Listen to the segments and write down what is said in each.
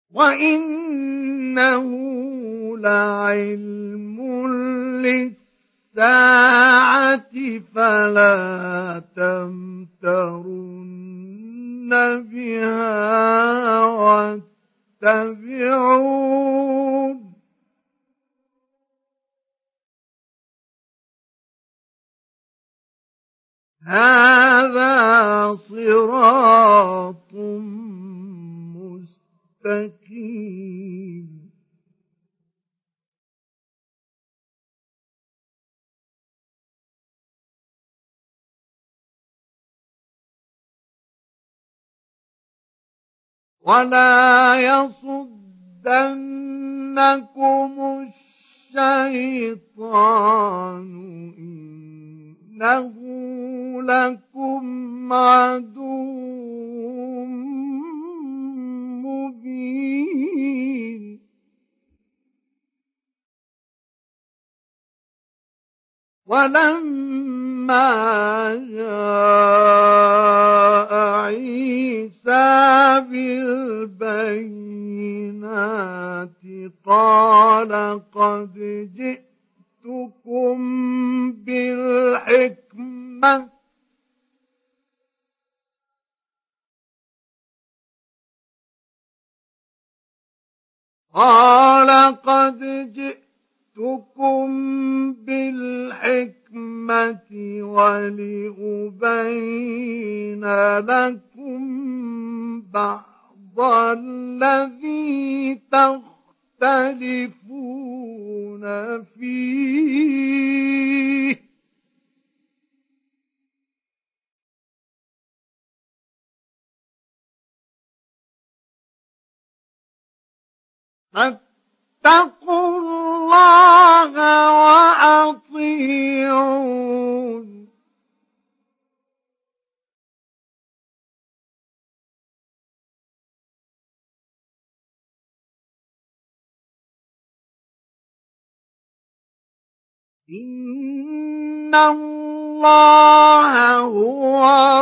وإنه لعلم للساعة فلا تمترن بها واتبعون هذا صراط مستقيم ولا يصدنكم الشيطان إنه لكم عدو مبين ولما جاء عيسى بالبينات قال قد جئتكم بالحكمة ولأبين لكم بعض الذي تختلفون فيه فاتقوا الله وأطيعون إن الله هو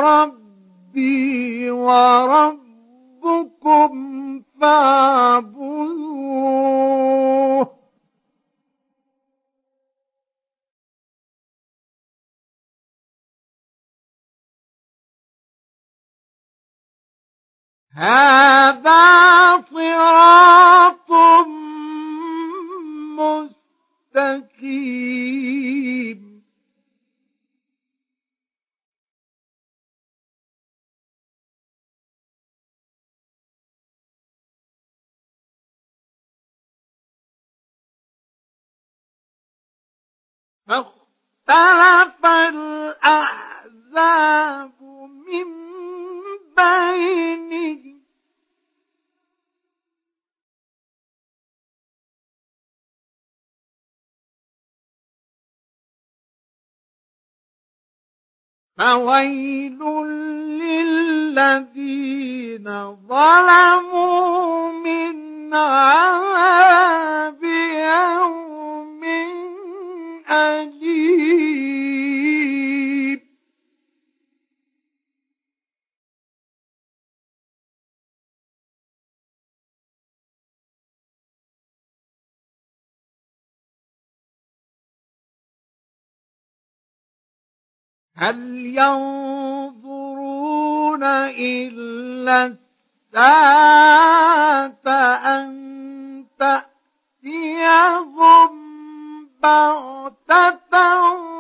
ربي وربكم فاعبدوه هذا صراط مستقيم فاختلف الأحزاب من بينهم فويل للذين ظلموا من عذاب يوم أليم هل ينظرون إلا الساعة أن تأتيهم بغتة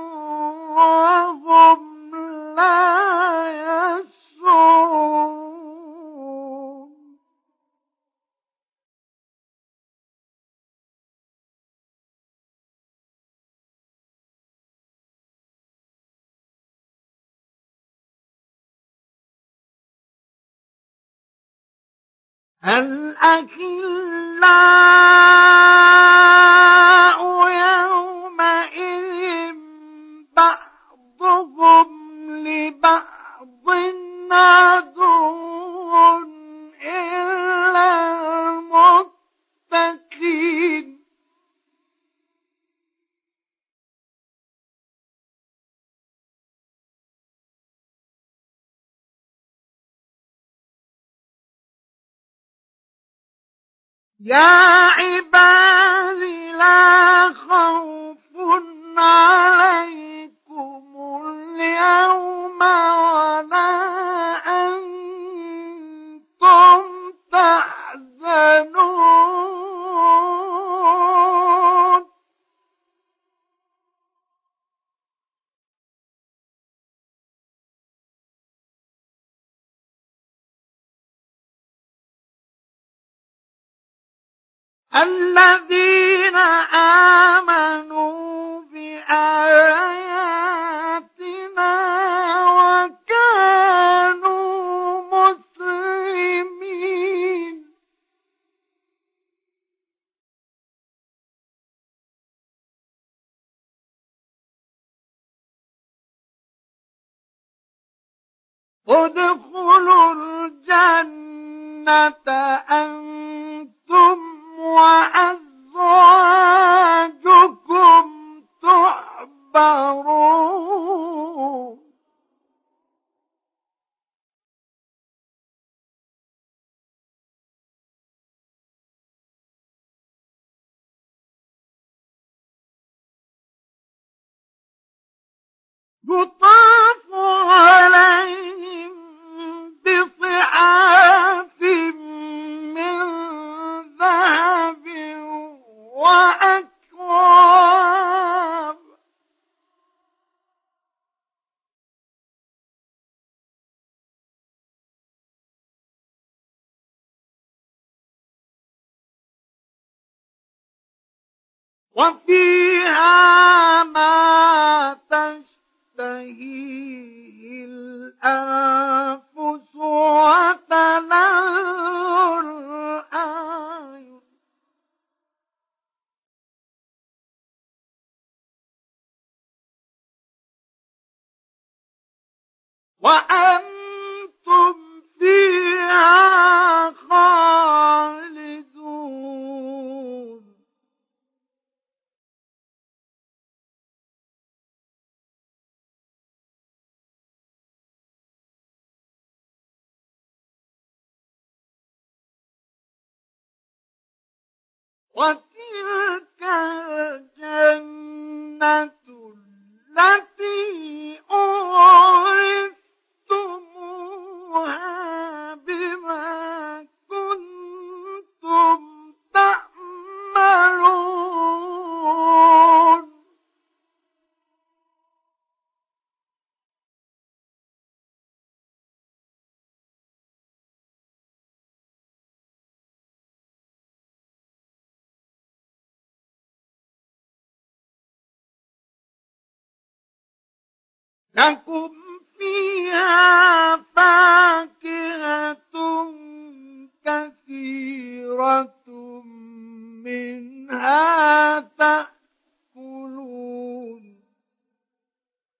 وهم لا يشعرون الأخلاء يومئذ بعضهم لبعض عدو إلا المتقين يا عبادي لا خوف عليكم اليوم ولا أنتم تحزنون الذين آمنوا بآياتنا وكانوا مسلمين ادخلوا الجنة أنتم وأزواجكم تحبرون يطاف عليهم بصحاف من ذهب وأكواب وفيها ما تشتهيه الأنفس وتلذ الأعين وأنتم فيها خالدون وتلك الجنة التي أورثتموها بما كنتم تعملون لكم فيها فاكهة كثيرة منها تأكلون